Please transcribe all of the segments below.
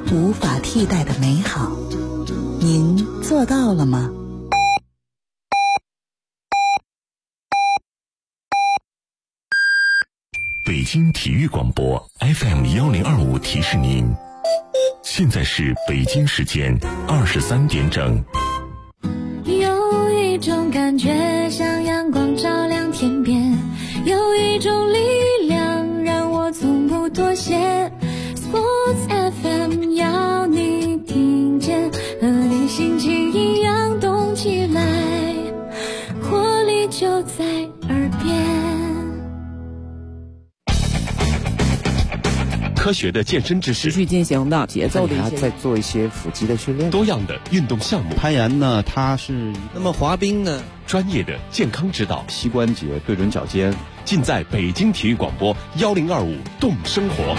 无法替代的美好。您做到了吗？ 北京体育广播 FM1025 提示您，现在是北京时间23点整。 有一种感觉像阳光照亮天边，有一种力量让我从不妥协。 Sports FM 要你听见，和你心情一样动起来，活力就在耳边。 科学的健身知识， 持续进行的节奏的再做一些腹肌的训练， 多样的运动项目。 攀岩呢，它是那么滑冰呢， 专业的健康指导， 膝关节对准脚尖， 尽在北京体育广播1025动生活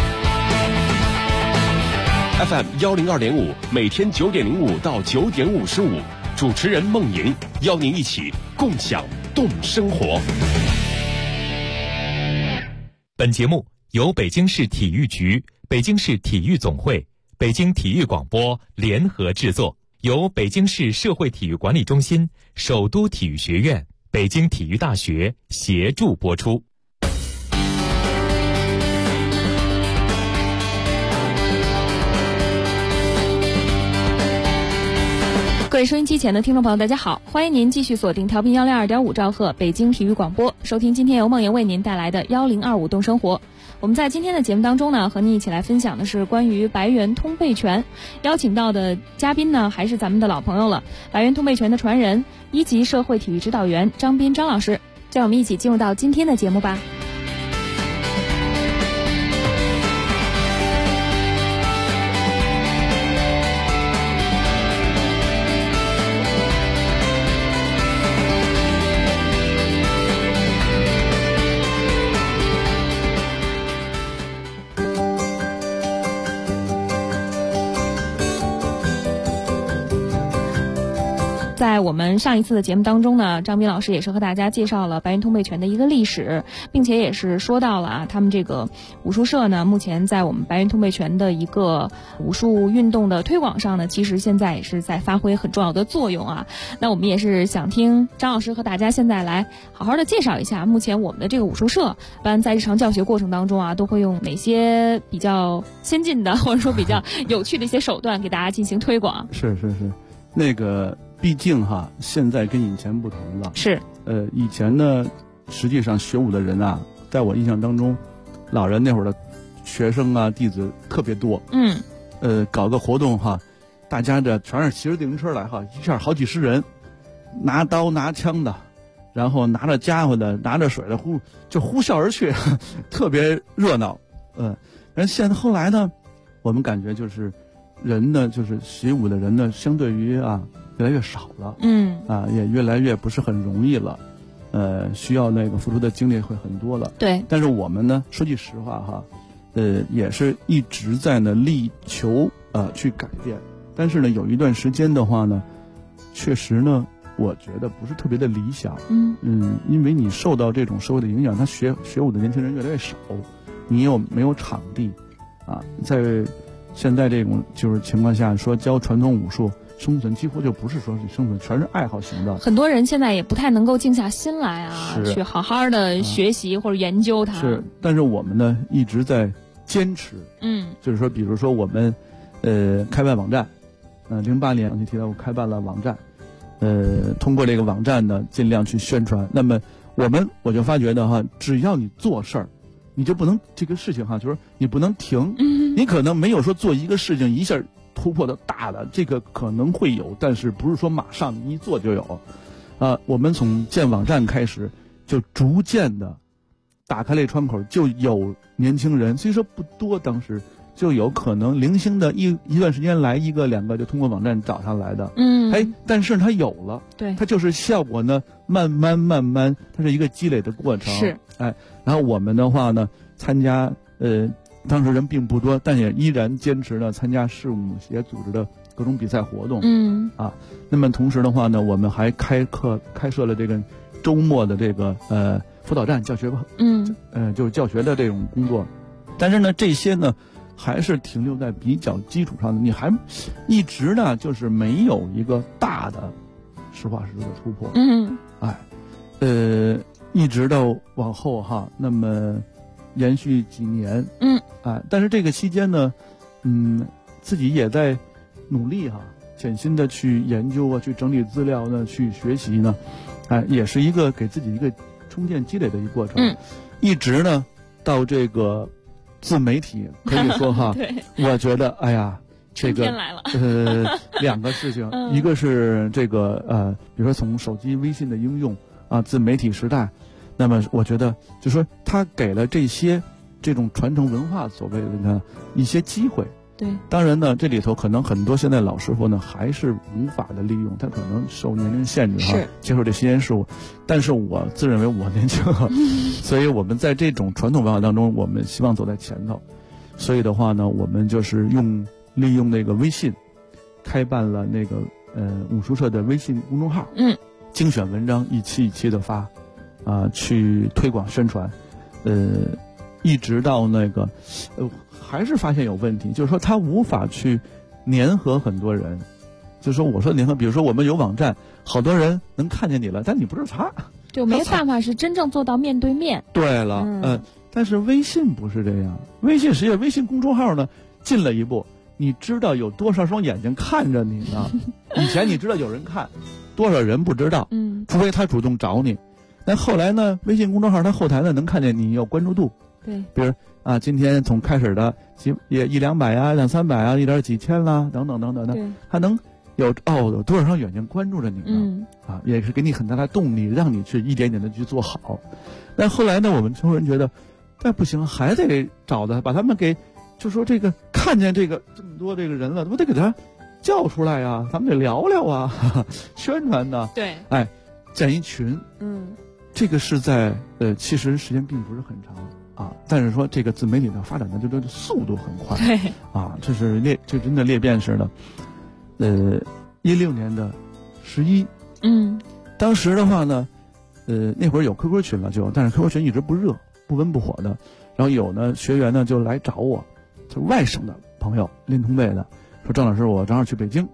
FM 102.5，每天9点05到9点55，主持人孟莹邀您一起共享动生活。 本节目由北京市体育局、北京市体育总会、北京体育广播联合制作，由北京市社会体育管理中心、首都体育学院、北京体育大学协助播出。 各位收音机前的听众朋友，大家好，欢迎您继续锁定调频102.5兆赫北京体育广播，收听今天由梦莹为您带来的1025动生活。我们在今天的节目当中呢，和您一起来分享的是关于白猿通背拳，邀请到的嘉宾呢，还是咱们的老朋友了，白猿通背拳的传人，1级社会体育指导员张斌张老师。让我们一起进入到今天的节目吧。在我们上一次的节目当中呢，张斌老师也是和大家介绍了白猿通背拳的一个历史，并且也是说到了他们这个武术社呢，目前在我们白猿通背拳的一个武术运动的推广上呢，其实现在也是在发挥很重要的作用啊。那我们也是想听张老师和大家现在来好好的介绍一下，目前我们的这个武术社一般在日常教学过程当中啊，都会用哪些比较先进的或者说比较有趣的一些手段给大家进行推广？ 是，那个毕竟哈，现在跟以前不同了。 是， 以前呢，实际上学武的人啊，在我印象当中，老人那会儿的学生啊、弟子特别多。搞个活动哈，大家这全是骑着自行车来哈，一下好几十人，拿刀拿枪的，然后拿着家伙的，拿着水的，呼啸而去，特别热闹。但现在后来呢，我们感觉就是人呢，就是习武的人呢，相对于越来越少了，也越来越不是很容易了，需要那个付出的精力会很多了。 对， 但是我们呢，说句实话哈，也是一直在呢力求去改变，但是呢，有一段时间的话呢，确实呢，我觉得不是特别的理想。因为你受到这种社会的影响，他学武的年轻人越来越少，你又没有场地在现在这种就是情况下，说教传统武术生存几乎就不是说是生存，全是爱好型的。 很多人现在也不太能够静下心来去好好的学习或者研究它。 是，但是我们呢一直在坚持。就是说，比如说我们开办网站，08年就提到我开办了网站，通过这个网站呢尽量去宣传。那么我就发觉的只要你做事儿，你就不能这个事情就是你不能停。你可能没有说做一个事情一下突破的大的，这个可能会有，但是不是说马上你一做就有。我们从建网站开始，就逐渐的打开了窗口，就有年轻人，虽说不多，当时就有可能零星的一段时间来一个两个，就通过网站找上来的。但是它有了， 对， 它就是效果呢，慢慢，它是一个积累的过程。 是， 然后我们的话呢，参加当时人并不多，但也依然坚持了参加市武协组织的各种比赛活动。那么同时的话呢，我们还开设了这个周末的这个辅导站教学课。就是教学的这种工作。但是呢，这些呢还是停留在比较基础上的，你还一直呢就是没有一个大的实话实说的突破。一直到往后哈，那么延续几年，但是这个期间呢，自己也在努力哈，潜心的去研究啊，去整理资料呢，去学习呢，也是一个给自己一个充电积累的一个过程。一直呢到这个自媒体，可以说哈，我觉得哎呀，这个两个事情，一个是这个比如说从手机微信的应用啊，自媒体时代，那么我觉得就说它给了这种传承文化所谓的呢一些机会。 对， 当然呢，这里头可能很多现在老师傅呢还是无法的利用，他可能受年龄限制哈，接受这新鲜事物。但是我自认为我年轻，所以我们在这种传统文化当中，我们希望走在前头。所以的话呢，我们就是利用那个微信，开办了那个武术社的微信公众号，精选文章一期一期的发，去推广宣传，一直到那个还是发现有问题，就是说他无法去粘合很多人。就是说我说粘合，比如说我们有网站，好多人能看见你了，但你不是他， 就没办法是真正做到面对面。 对了，但是微信不是这样，微信公众号呢进了一步，你知道有多少双眼睛看着你呢？以前你知道有人看，多少人不知道，除非他主动找你。但后来呢，微信公众号它后台呢能看见你有关注度。 对， 比如今天从开始的100-200呀，200-300啊，一点几千啦，等等等等的，它能有多少双眼睛关注着你呢？也是给你很大的动力，让你去一点点的去做好。但后来呢，我们中国人觉得，但不行，还得找把他们给，就说这个看见这么多这个人了，我得给他叫出来呀，咱们得聊聊啊，宣传的。 对， 建一群，这个是在其实时间并不是很长。但是说这个自媒体的发展的这个速度很快， 对， 这真的裂变式的。16年的11，当时的话呢，那会儿有 QQ 群了但是 QQ 群一直不热，不温不火的。然后有呢学员呢就来找我，就外省的朋友练通背的，说张老师我正好去北京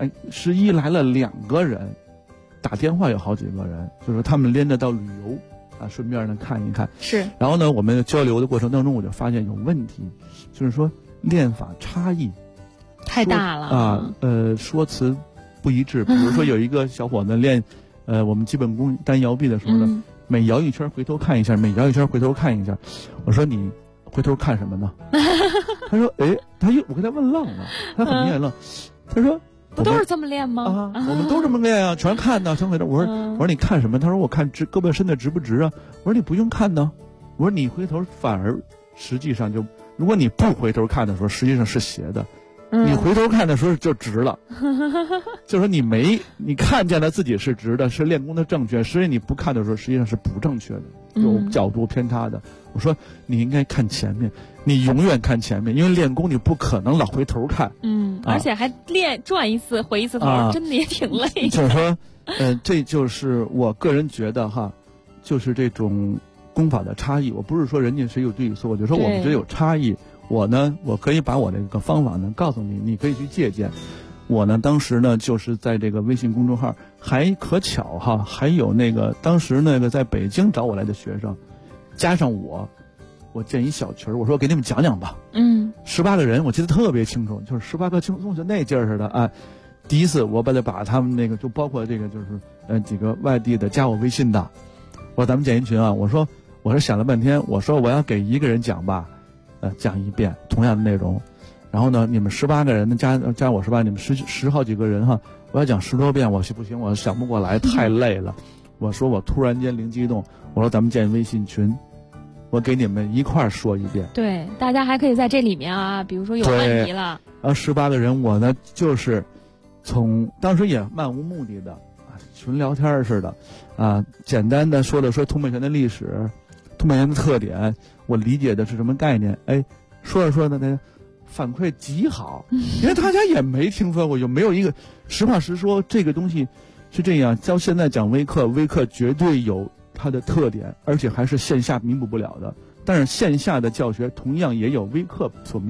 ，11来了2个人，打电话有好几个人，就是说他们连着到旅游。顺便呢看一看， 是。 然后呢，我们交流的过程当中，我就发现有问题，就是说练法差异太大了说辞不一致。比如说有一个小伙子练我们基本功单摇臂的时候呢，每摇一圈回头看一下，每摇一圈回头看一下。我说你回头看什么呢？他说我给他问愣了，他很明显愣。他说不都是这么练吗？ 我们都这么练啊，全看呢，全回头。我说你看什么？他说我看胳膊伸的直不直啊？我说你不用看呢。我说你回头反而实际上如果你不回头看的时候，实际上是斜的。你回头看的时候就直了。就是说你看见了自己是直的，是练功的正确，实际你不看的时候实际上是不正确的，有角度偏差的。我说你应该看前面，你永远看前面，因为练功你不可能老回头看。 而且还转一次回一次头，真的也挺累。 就是说，这就是我个人觉得哈，就是这种功法的差异。我不是说人家谁有对与错，我就说我们觉得有差异。我可以把我这个方法呢告诉你，你可以去借鉴。我呢当时呢就是在这个微信公众号，还可巧哈，还有当时在北京找我来的学生，加上我建一小群，我说给你们讲讲吧。18个人，我记得特别清楚，就是18个轻松就那劲儿似的。第一次我把他们就包括这个就是几个外地的加我微信的，我说咱们建一群啊。我说想了半天，我说我要给一个人讲吧，讲一遍同样的内容。然后呢，你们18个人加我18，你们十好几个人哈，我要讲10多遍，我不行，我想不过来，太累了。我说我突然间灵机一动，我说咱们建微信群，我给你们一块儿说一遍。 对，大家还可以在这里面比如说有问题了。 18个人，我呢就是从当时也漫无目的的纯聊天似的简单的说通背拳的历史，通背拳的特点，我理解的是什么概念。说着说着呢，反馈极好，因为大家也没听说过，有没有一个实话实说，这个东西是这样。到现在讲微课绝对有它的特点，而且还是线下弥补不了的。但是线下的教学同样也有微课所弥补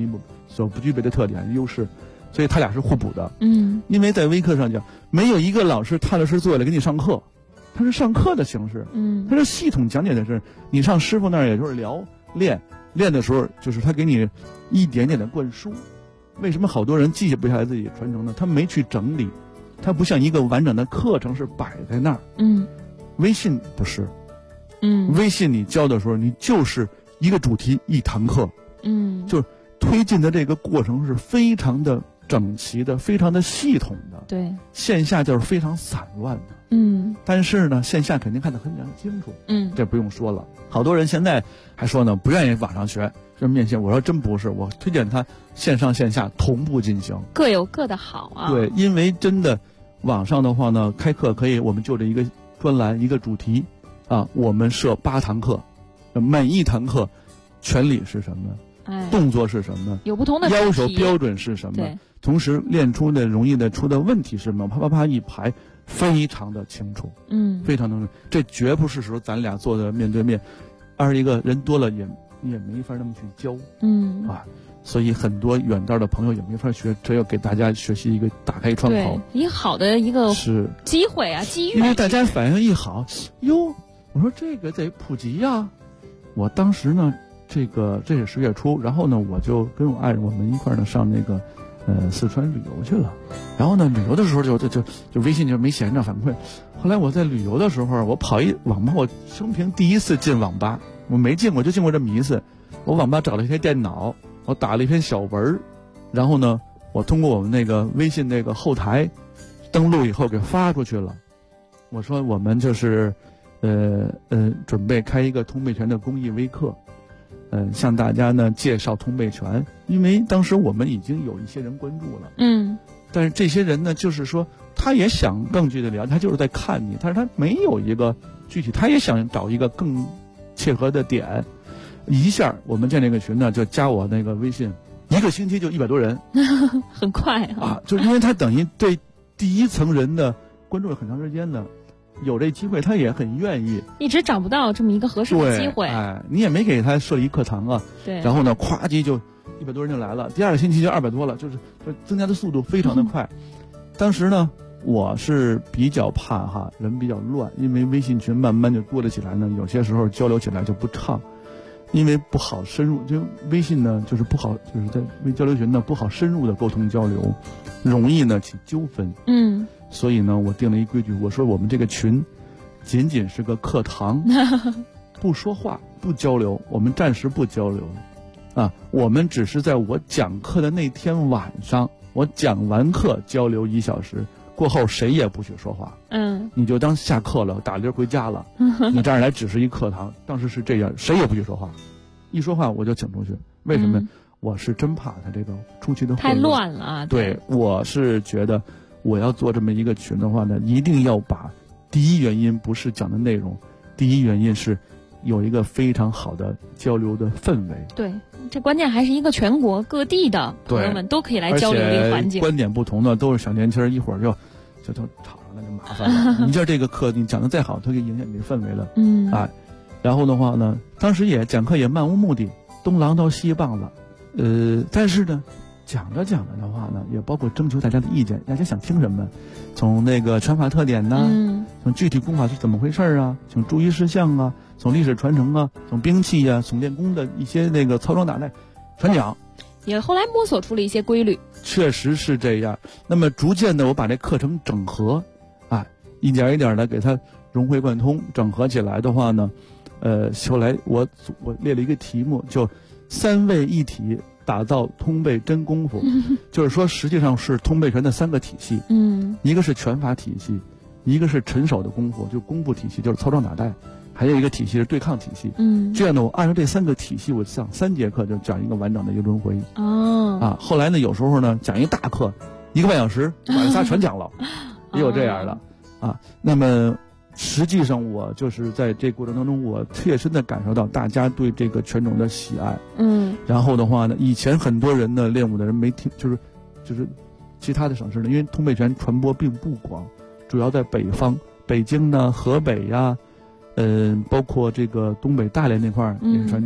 所不具备的特点优势，所以他俩是互补的。因为在微课上讲，没有一个老师踏踏实实坐下来给你上课，他是上课的形式，他是系统讲解的是，你上师傅那儿也就是练的时候，就是他给你一点点的灌输。为什么好多人记不下来自己传承呢？他没去整理，他不像一个完整的课程是摆在那儿。微信不是，微信你教的时候，你就是一个主题一堂课，就是推进的这个过程是非常的整齐的，非常的系统的。 对，线下就是非常散乱的。但是呢，线下肯定看得很清楚。这不用说了。好多人现在还说呢，不愿意网上学，是面线。我说真不是，我推荐他线上线下同步进行， 各有各的好啊。 对，因为真的网上的话呢，开课可以，我们就这一个专栏一个主题啊，我们设8堂课，每一堂课原理是什么，动作是什么， 有不同的要求标准是什么，同时练出的容易的出的问题是什么，啪啪啪一排，非常的清楚，非常的，这绝不是说咱俩坐的面对面，而一个人多了也没法那么去教，所以很多远道的朋友也没法学，只有给大家学习一个打开窗口， 一个好的一个是机会啊，机遇。 因为大家反应一好，哟，我说这个得普及呀。我当时呢，这是10月初，然后呢，我就跟我爱人我们一块儿呢上那个四川旅游去了。然后呢，旅游的时候就微信就没闲着反馈。后来我在旅游的时候，我跑一网吧，我生平第一次进网吧，我没进过，就进过这么一次。我网吧找了一台电脑，我打了一篇小文，然后呢，我通过我们那个微信那个后台登录以后给发出去了。我说我们就是准备开一个通背拳的公益微课，向大家呢介绍通背拳，因为当时我们已经有一些人关注了，但是这些人呢，就是说他也想更具体的了解，他就是在看你，但是他没有一个具体，他也想找一个更切合的点。一下我们建这个群呢，就加我那个微信，1个星期就100多人， 很快啊！ 就因为他等于对第一层人的关注了很长时间的，有这机会他也很愿意， 一直找不到这么一个合适的机会。 你也没给他设立课堂啊， 对， 然后呢，咵叽就100多人就来了，第2个星期就200多了，就是增加的速度非常的快。当时呢，我是比较怕人比较乱，因为微信群慢慢就多了起来呢，有些时候交流起来就不畅。因为不好深入，就微信呢，就是不好，就是在微交流群呢不好深入的沟通交流，容易呢起纠纷。所以呢，我定了一规矩，我说我们这个群仅仅是个课堂，不说话，不交流，我们暂时不交流，我们只是在我讲课的那天晚上，我讲完课交流1小时。过后谁也不许说话，你就当下课了，打铃回家了。你这儿来只是一课堂，当时是这样，谁也不许说话，一说话我就请出去。为什么？我是真怕他这个出去的太乱了啊！ 对，我是觉得我要做这么一个群的话呢，一定要把第一原因不是讲的内容，第一原因是有一个非常好的交流的氛围。 对，这关键还是一个全国各地的朋友们都可以来交流的一个环境。 观点不同的都是小年轻，一会儿就吵上了，就麻烦了。你这个课你讲的再好，它就影响你的氛围了。然后的话呢，当时也讲课也漫无目的，东榔头西棒子，但是呢，讲着的话呢，也包括征求大家的意见，大家想听什么，从那个拳法特点呐，从具体功法是怎么回事啊，从注意事项啊，从历史传承啊，从兵器啊，从练功的一些那个操装打带，全讲。 也后来摸索出了一些规律， 确实是这样。那么逐渐的，我把这课程整合，一点一点的给它融会贯通，整合起来的话呢，后来我列了一个题目，就3位一体打造通背真功夫，就是说实际上是通背拳的3个体系，一个是拳法体系，一个是沉手的功夫，就功夫体系，就是操装打带。还有一个体系是对抗体系，这样呢，我按照这3个体系，我上3节课就讲一个完整的一个轮回。后来呢，有时候呢讲一大课，1个半小时，把这仨全讲了，也有这样的那么实际上我就是在这过程当中，我切身的感受到大家对这个拳种的喜爱。然后的话呢，以前很多人呢练武的人没听，就是其他的省市呢，因为通背拳传播并不广，主要在北方，北京呢、河北呀。包括这个东北大连那块儿也是传承，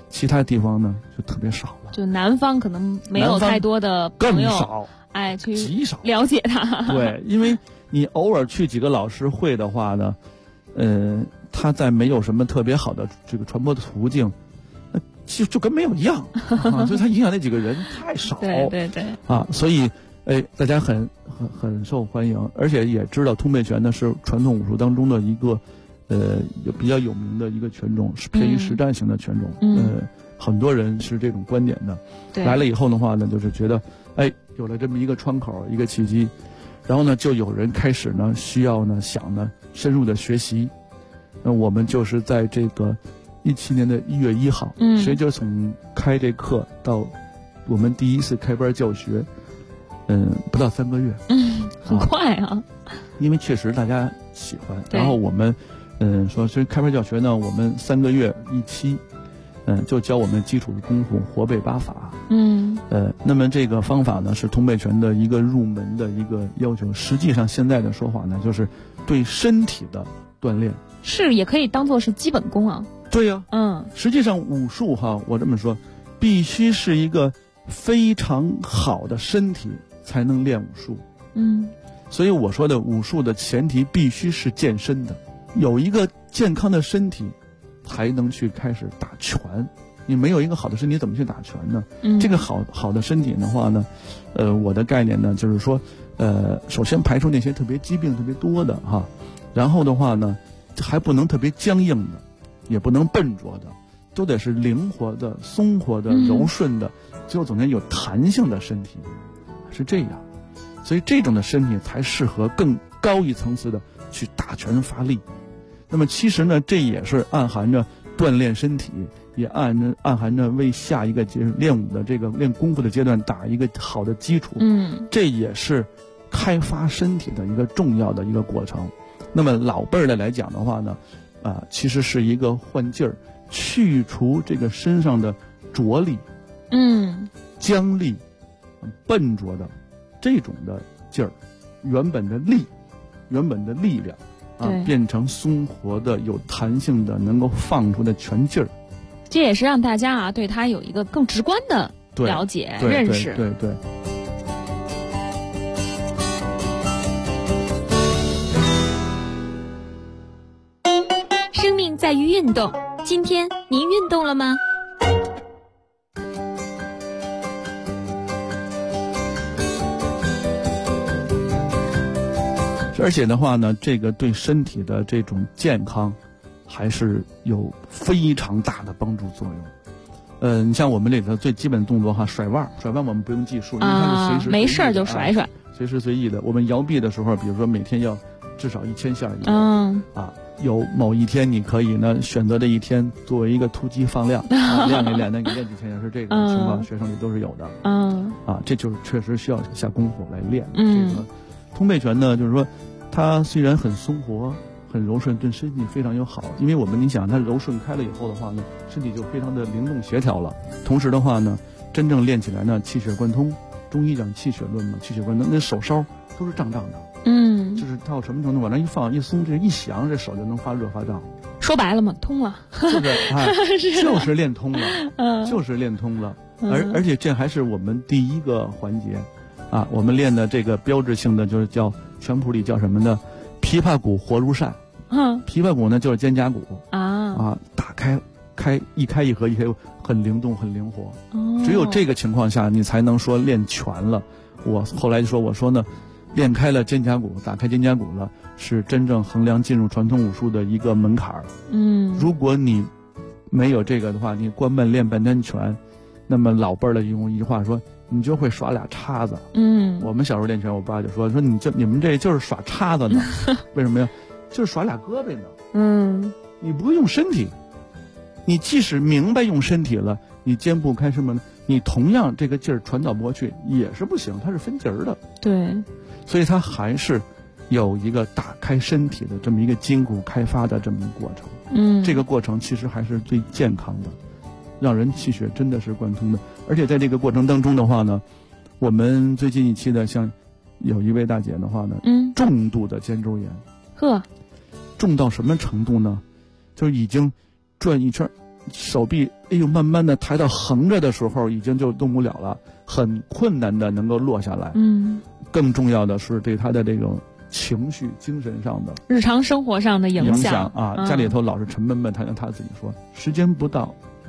其他地方呢就特别少了。 就南方可能没有太多的朋友， 更少， 去极少了解他。 对，因为你偶尔去几个老师会的话呢，他在没有什么特别好的这个传播的途径，就跟没有一样啊，所以他影响那几个人太少。 对对对。 啊，所以大家很受欢迎，而且也知道通背拳呢是传统武术当中的一个比较有名的一个拳种，是偏于实战型的拳种。很多人是这种观点的。来了以后的话呢，就是觉得有了这么一个窗口，一个契机，然后呢就有人开始呢需要呢想呢深入的学习。那我们就是在这个17年的1月1号，实际就是从开这课到我们第一次开班教学，不到3个月， 很快啊。 因为确实大家喜欢，然后我们说所以开班教学呢，我们3个月一期，就教我们基础的功夫活背8法。那么这个方法呢是通背拳的一个入门的一个要求。实际上现在的说法呢，就是对身体的锻炼， 是也可以当做是基本功啊。 对呀，实际上武术哈，我这么说，必须是一个非常好的身体才能练武术。所以我说的武术的前提必须是健身的，有一个健康的身体才能去开始打拳。你没有一个好的身体怎么去打拳呢？这个好的身体的话呢，我的概念呢就是说，首先排除那些特别疾病特别多的哈，然后的话呢还不能特别僵硬的，也不能笨拙的，都得是灵活的、松活的、柔顺的，最后总得有弹性的身体，是这样。所以这种的身体才适合更高一层次的去打拳发力。那么其实呢，这也是暗含着锻炼身体，也暗含着为下一个练武的这个练功夫的阶段打一个好的基础。这也是开发身体的一个重要的一个过程。那么老辈儿的来讲的话呢，其实是一个换劲儿，去除这个身上的着力、僵力、笨拙的这种的劲儿，原本的力量变成松活的、有弹性的、能够放出的拳劲儿。 这也是让大家对他有一个更直观的了解、认识。 对。 生命在于运动，今天您运动了吗？ 而且的话呢，这个对身体的这种健康还是有非常大的帮助作用。你像我们里头最基本的动作哈，甩腕我们不用计数，因为它是随时没事就甩甩， 随时随意的。我们摇臂的时候，比如说每天要至少1000下有某一天你可以呢选择这一天作为一个突击放量，练一练，那你练几千下是这种情况，学生里都是有的。这就是确实需要下功夫来练。这个通背拳呢，就是说它虽然很松活、很柔顺，对身体非常有好。因为你想，它柔顺开了以后的话呢，身体就非常的灵动协调了。同时的话呢，真正练起来呢，气血贯通。中医讲气血论嘛，气血贯通，那手梢都是胀胀的。就是到什么程度，往那一放一松，这一响，这手就能发热发胀。 说白了嘛，通了， 就是练通了，就是练通了。而且这还是我们第一个环节。我们练的这个标志性的就是叫拳谱里叫什么呢？琵琶骨活如扇。琵琶骨呢就是肩胛骨打开一开一合，很灵动很灵活。只有这个情况下你才能说练全了。我后来我说呢，练开了肩胛骨，打开肩胛骨了，是真正衡量进入传统武术的一个门槛。如果你没有这个的话，你关门练半天拳，那么老辈儿的用一句话说，你就会耍俩叉子。我们小时候练拳，我爸就说你们这就是耍叉子呢。为什么呀？就是耍俩胳膊呢。你不用身体，你即使明白用身体了，你肩部开什么呢？你同样这个劲儿传导不过去也是不行，它是分节儿的。 对， 所以它还是有一个打开身体的这么一个筋骨开发的这么一个过程。这个过程其实还是最健康的，让人气血真的是贯通的。而且在这个过程当中的话呢，我们最近一期的像有一位大姐的话呢，重度的肩周炎。重到什么程度呢？就是已经转一圈手臂慢慢的抬到横着的时候，已经就动不了了，很困难的能够落下来。更重要的是对他的这种情绪、精神上的、 日常生活上的影响啊，家里头老是沉闷闷，他自己说，时间不到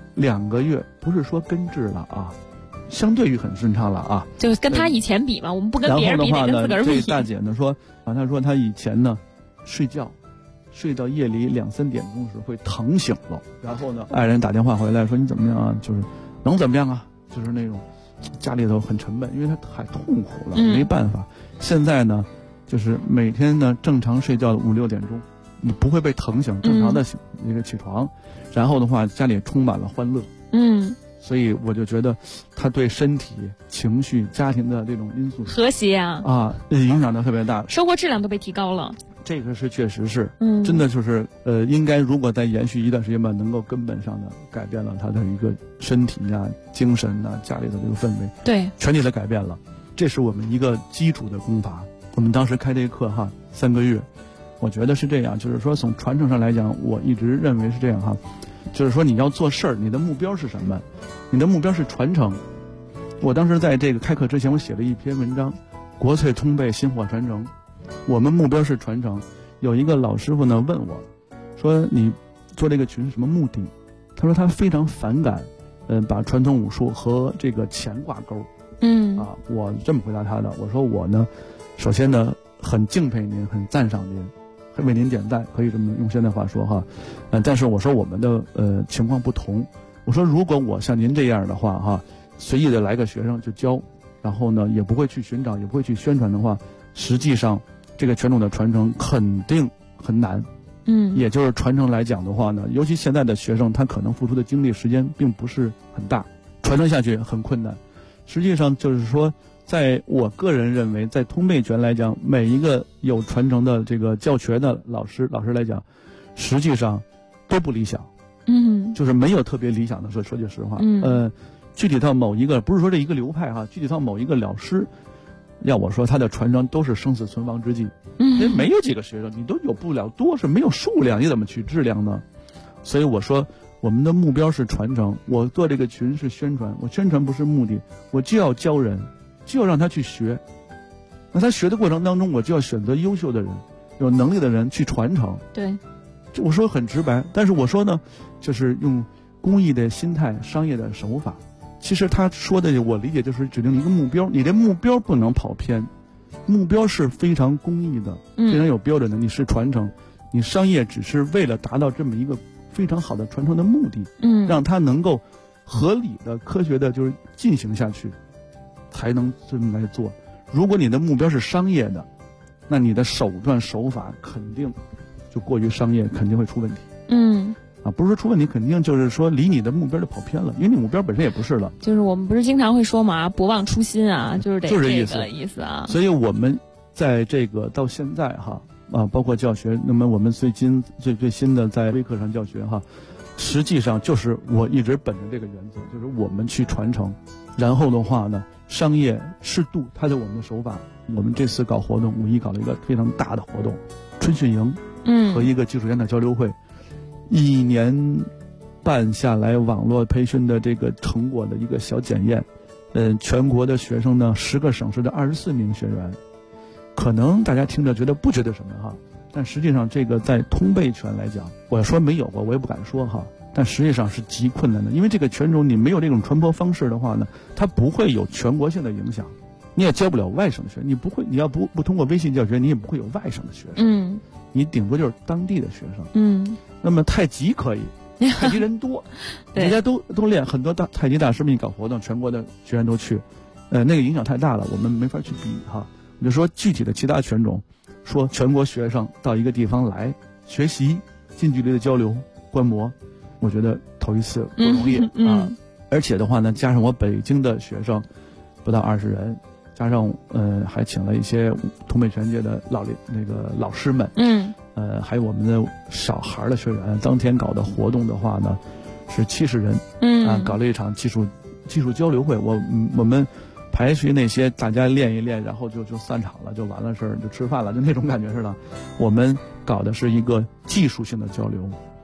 2个月，不是说根治了啊，相对于很顺畅了啊， 就跟他以前比嘛，我们不跟别人比，得跟自个儿比。 这大姐呢说，她说她以前呢睡觉。睡到夜里2、3点钟时会疼醒了，然后呢，爱人打电话回来说你怎么样啊？就是能怎么样啊？就是那种家里头很沉闷，因为他太痛苦了，没办法。现在呢，就是每天呢正常睡觉5、6点钟，你不会被疼醒，正常的那个起床，然后的话家里充满了欢乐。所以我就觉得他对身体、情绪、家庭的这种因素和谐影响的特别大， 生活质量都被提高了。 这个是确实是，真的就是应该如果再延续一段时间吧，能够根本上的改变了他的一个身体呀、精神呐、家里的这个氛围， 对， 全体的改变了。这是我们一个基础的功法。我们当时开这个课3个月，我觉得是这样，就是说从传承上来讲，我一直认为是这样就是说你要做事儿，你的目标是什么？你的目标是传承。我当时在这个开课之前，我写了一篇文章，国粹通背，薪火传承。我们目标是传承。有一个老师傅呢问我，说你做这个群是什么目的？他说他非常反感，把传统武术和这个钱挂钩。我这么回答他的，我说我呢，首先呢很敬佩您，很赞赏您，很为您点赞，可以这么用现代话说但是我说我们的情况不同。我说如果我像您这样的话随意的来个学生就教，然后呢也不会去寻找，也不会去宣传的话，实际上这个拳种的传承肯定很难。也就是传承来讲的话呢，尤其现在的学生，他可能付出的精力时间并不是很大，传承下去很困难。实际上就是说，在我个人认为，在通背拳来讲，每一个有传承的这个教学的老师来讲，实际上都不理想。就是没有特别理想的，说句实话。具体到某一个，不是说这一个流派具体到某一个老师，要我说他的传承都是生死存亡之际。因为没有几个学生，你都有不了多是没有数量，你怎么取质量呢？所以我说我们的目标是传承，我做这个群是宣传，我宣传不是目的，我就要教人，就要让他去学。那他学的过程当中，我就要选择优秀的人，有能力的人去传承。 对， 这我说很直白，但是我说呢，就是用公益的心态、商业的手法。其实他说的，我理解就是指定一个目标，你的目标不能跑偏，目标是非常公益的，非常有标准的。你是传承，你商业只是为了达到这么一个非常好的传承的目的，让它能够合理的、科学的，就是进行下去，才能这么来做。如果你的目标是商业的，那你的手段手法肯定就过于商业，肯定会出问题。不是说出问题，肯定就是说离你的目标就跑偏了，因为你目标本身也不是了。就是我们不是经常会说嘛，不忘初心啊，就是这个意思啊。所以我们在这个到现在包括教学，那么我们最新的在微课上教学实际上就是我一直本着这个原则，就是我们去传承，然后的话呢，商业适度，它就我们的手法。我们这次搞活动，5·1搞了一个非常大的活动，春训营，和一个技术研讨交流会。1年半下来，网络培训的这个成果的一个小检验，全国的学生呢，10个省市的24名学员，可能大家听着觉得不觉得什么但实际上这个在通背拳来讲，我说没有过，我也不敢说但实际上是极困难的，因为这个拳种你没有这种传播方式的话呢，它不会有全国性的影响，你也教不了外省的学生，你要不通过微信教学，你也不会有外省的学生，你顶多就是当地的学生，那么太极可以，太极人多，大家都练，很多太极大师们一搞活动，全国的学员都去，那个影响太大了，我们没法去比我就说具体的其他拳种，说全国学生到一个地方来学习，近距离的交流观摩，我觉得头一次不容易而且的话呢，加上我北京的学生不到20人，加上还请了一些通背拳界的老师们，还有我们的小孩的学员，当天搞的活动的话呢是70人，搞了一场技术交流会，我们排除那些大家练一练，然后就散场了，就完了事儿，就吃饭了，就那种感觉似的。我们搞的是一个技术性的交流。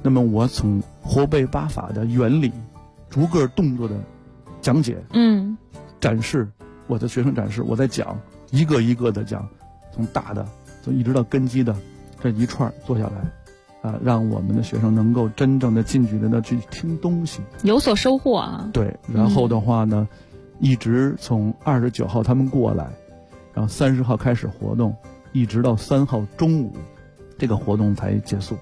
那么我从活背八法的原理、逐个动作的讲解，展示我的学生展示，我在讲一个一个的讲，从大的一直到根基的这一串做下来，让我们的学生能够真正的近距离的去听东西， 有所收获啊。 对，然后的话呢，一直从29号他们过来，然后30号开始活动，一直到3号中午，这个活动才结束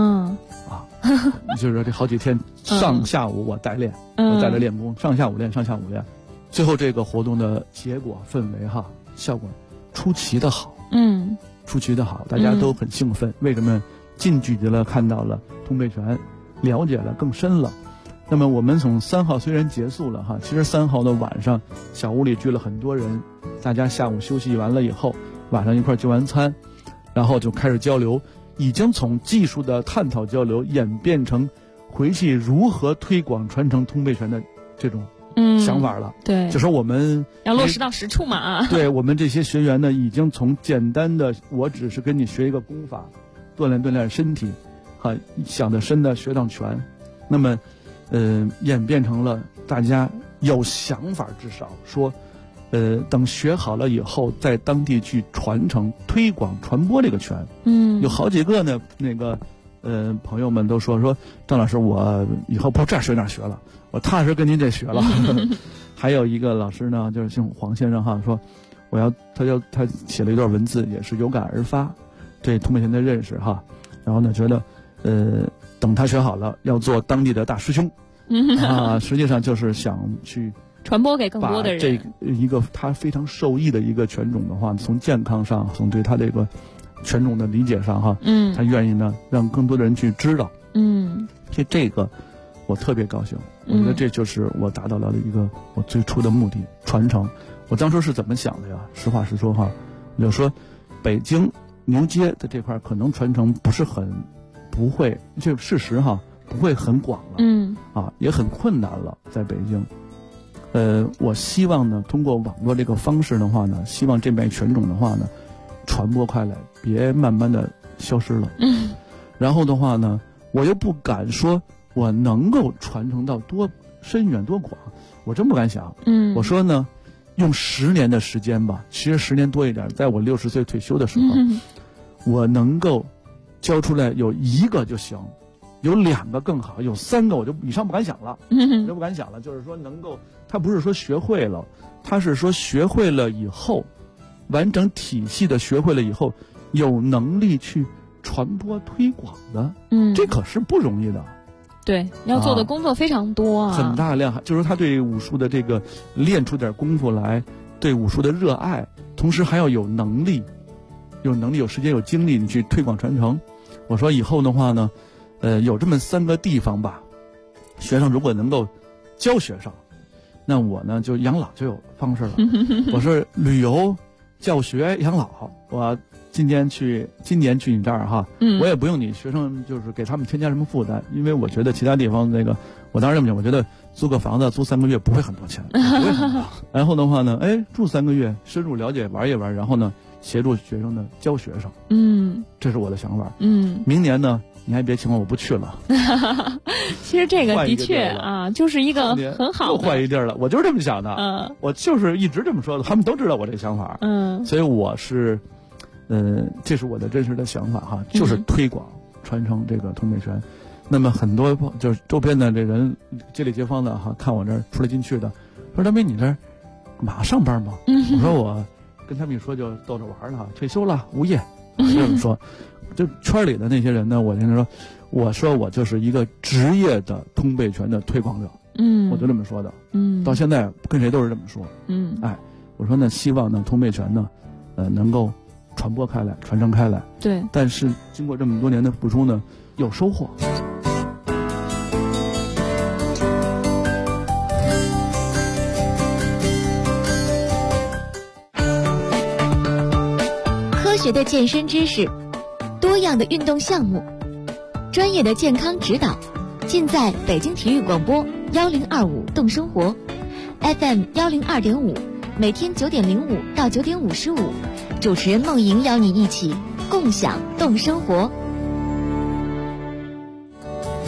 就是说这好几天上下午我带练，我带着练功，上下午练，最后这个活动的结果氛围效果出奇的好，出奇的好，大家都很兴奋。为什么？近距离了看到了通背拳，了解了更深了。那么我们从3号虽然结束了其实3号的晚上小屋里聚了很多人，大家下午休息完了以后，晚上一块就完餐，然后就开始交流，已经从技术的探讨交流演变成回去如何推广传承通背拳的这种想法了。 对， 就说我们要落实到实处嘛。 对，我们这些学员呢，已经从简单的我只是跟你学一个功法，锻炼身体，想得深的学到拳，那么演变成了大家有想法，至少说等学好了以后，在当地去传承、推广、传播这个拳。有好几个呢，那个朋友们都说张老师，我以后不这儿学那儿学了，我踏实跟您这学了。还有一个老师呢，就是姓黄先生说，他写了一段文字，也是有感而发，对通背拳的认识然后呢，觉得等他学好了，要做当地的大师兄实际上就是想去传播给更多的人。 这一个他非常受益的一个拳种的话，从健康上，从对他这个拳种的理解上他愿意呢让更多的人去知道。这个我特别高兴，我觉得这就是我达到了一个我最初的目的，传承。我当初是怎么想的呀？实话实说我就说北京牛街的这块可能传承不会，这事实不会很广了，也很困难了，在北京。我希望呢，通过网络这个方式的话呢，希望这枚拳种的话呢，传播开来，别慢慢的消失了。然后的话呢，我又不敢说我能够传承到多深远多广，我真不敢想。我说呢，用10年的时间吧，其实10年多一点，在我60岁退休的时候，我能够教出来有1个就行，有2个更好，有3个我就以上不敢想了，就不敢想了。就是说能够，他不是说学会了，他是说学会了以后，完整体系的学会了以后，有能力去传播推广的，这可是不容易的。 对，要做的工作非常多很大量，就是他对武术的这个练出点功夫来，对武术的热爱，同时还要有能力，有时间有精力，你去推广传承。我说以后的话呢，有这么3个地方吧，学生如果能够教学上，那我呢就养老就有方式了。我说旅游、教学、养老，我今年去你这儿我也不用你学生就是给他们添加什么负担，因为我觉得其他地方那个，我当时这么讲，我觉得租个房子租3个月不会很多钱，不会很多。然后的话呢，住3个月，深入了解玩一玩，然后呢协助学生的教学上，这是我的想法。明年呢，你还别请我不去了。 其实这个的确就是一个很好的，又换一地儿了，我就是这么想的。我就是一直这么说的，他们都知道我这个想法。所以我是，这是我的真实的想法就是推广传承这个通背拳。那么很多就是周边的这人街里街坊的看我这儿出来进去的，说张斌你这儿马上上班吗？我说我跟他们一说就逗着玩了，退休了，无业，就这么说。就圈里的那些人呢，我跟他说，我说我就是一个职业的通背拳的推广者，我就这么说的，到现在跟谁都是这么说，我说呢，希望呢通背拳呢，能够传播开来，传承开来， 对， 但是经过这么多年的付出呢，有收获。 科学的健身知识，多样的运动项目，专业的健康指导，尽在北京体育广播1025动生活 FM 102.5，每天9点05到9点55，主持人梦莹邀你一起共享动生活。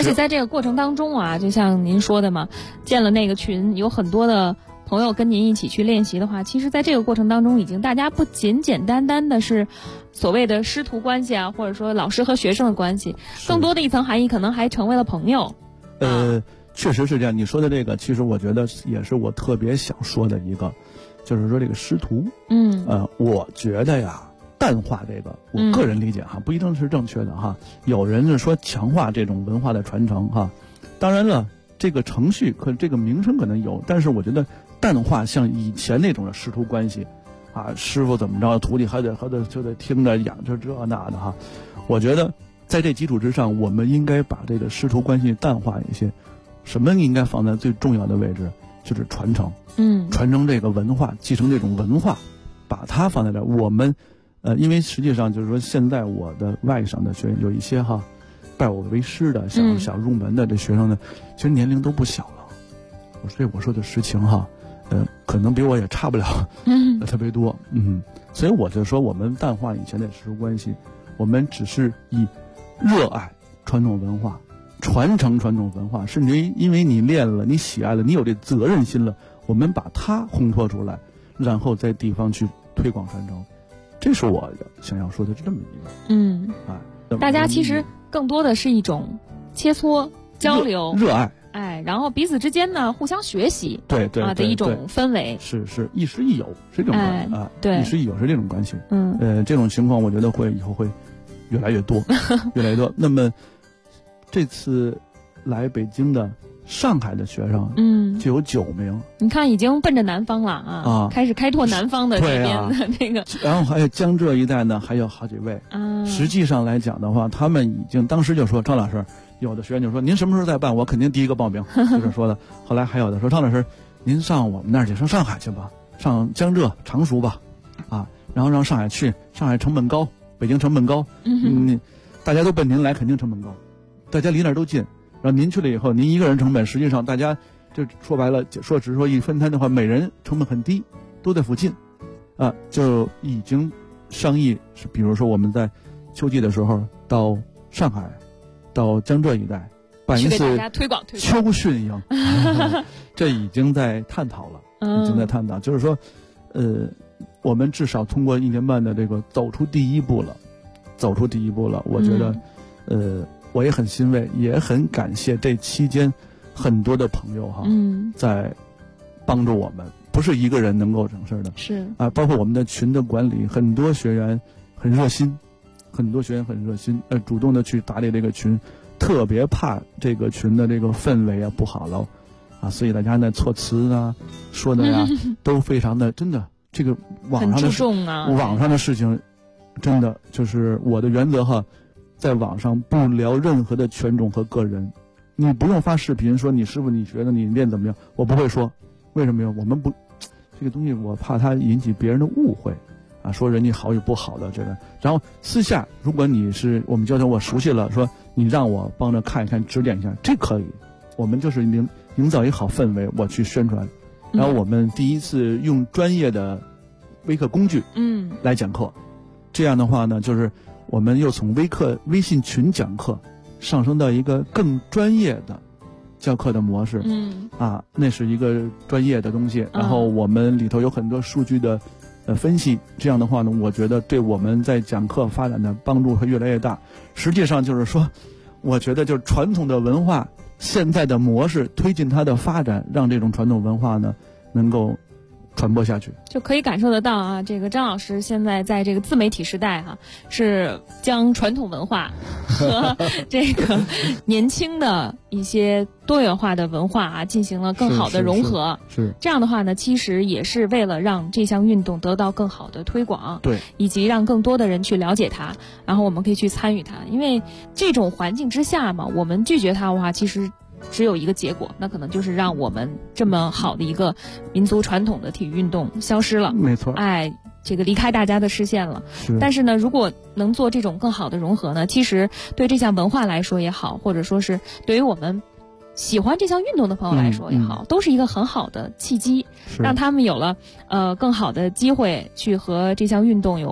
而且在这个过程当中啊，就像您说的嘛，建了那个群，有很多的朋友跟您一起去练习的话，其实在这个过程当中，已经大家不简简单单的是所谓的师徒关系啊，或者说老师和学生的关系，更多的一层含义可能还成为了朋友。 确实是这样。你说的这个，其实我觉得也是我特别想说的一个，就是说这个师徒。我觉得呀，淡化这个，我个人理解哈，不一定是正确的哈。有人是说强化这种文化的传承哈，当然了，这个程序和这个名称可能有，但是我觉得淡化像以前那种的师徒关系，啊，师傅怎么着，徒弟还得就得听着养着这那的哈。我觉得在这基础之上，我们应该把这个师徒关系淡化一些。什么应该放在最重要的位置？就是传承。传承这个文化，继承这种文化，把它放在这儿。我们，因为实际上就是说，现在我的外省的学员有一些哈，拜我为师的，想入门的这学生呢，其实年龄都不小了。所以我说的实情哈，可能比我也差不了特别多。所以我就说，我们淡化以前的师徒关系，我们只是以热爱传统文化。传承传统文化，甚至于因为你练了，你喜爱了，你有这责任心了，我们把它烘托出来，然后在地方去推广传承，这是我想要说的这么一个。 大家其实更多的是一种切磋、交流、 热爱， 然后彼此之间呢互相学习， 对的一种氛围， 是亦师亦友，是这种关系对， 亦师亦友是这种关系。这种情况我觉得以后会越来越多，越来越多。那么。这次来北京的上海的学生，就有9名。 你看，已经奔着南方了啊，开始开拓南方的这边的这个。 然后还有江浙一带呢，还有好几位。实际上来讲的话，他们已经当时就说，张老师，有的学员就说，您什么时候再办？我肯定第一个报名，就是说的。后来还有的说，张老师，您上我们那儿去，上上海去吧，上江浙常熟吧，然后让上海去，上海成本高，北京成本高，大家都奔您来，肯定成本高。大家离那儿都近，然后您去了以后，您一个人成本，实际上大家就说白了，只是说一分摊的话，每人成本很低，都在附近，就已经商议是，比如说我们在秋季的时候到上海，到江浙一带办一次秋训营，这已经在探讨了，已经在探讨，就是说，我们至少通过1年半的这个走出第一步了，我觉得，我也很欣慰，也很感谢这期间很多的朋友哈，在帮助我们，不是一个人能够整事的， 是包括我们的群的管理，很多学员很热心，主动的去打理这个群，特别怕这个群的这个氛围不好了，所以大家呢措辞说的都非常的真的，这个网上的事情，真的就是我的原则哈。在网上不聊任何的权种和个人，你不用发视频说你师傅你学的你练怎么样，我不会说，为什么呀？我们不这个东西，我怕它引起别人的误会说人家好与不好的这个。然后私下，如果你是我们交流我熟悉了，说你让我帮着看一看指点一下，这可以。我们就是营造一好氛围，我去宣传。然后我们第一次用专业的微课工具来讲课，这样的话呢，就是我们又从微信群讲课上升到一个更专业的教课的模式，那是一个专业的东西，然后我们里头有很多数据的分析，这样的话呢，我觉得对我们在讲课发展的帮助会越来越大。实际上就是说，我觉得就是传统的文化现在的模式推进它的发展，让这种传统文化呢能够传播下去， 就可以感受得到这个张老师现在在这个自媒体时代是将传统文化和这个年轻的一些多元化的文化进行了更好的融合。 是这样的话呢，其实也是为了让这项运动得到更好的推广， 对， 以及让更多的人去了解它，然后我们可以去参与它。因为这种环境之下嘛，我们拒绝它的话，其实只有一个结果，那可能就是让我们这么好的一个民族传统的体育运动消失了。 没错， 这个离开大家的视线了。但是呢，如果能做这种更好的融合呢，其实对这项文化来说也好，或者说是对于我们喜欢这项运动的朋友来说也好，都是一个很好的契机，让他们有了更好的机会去和这项运动有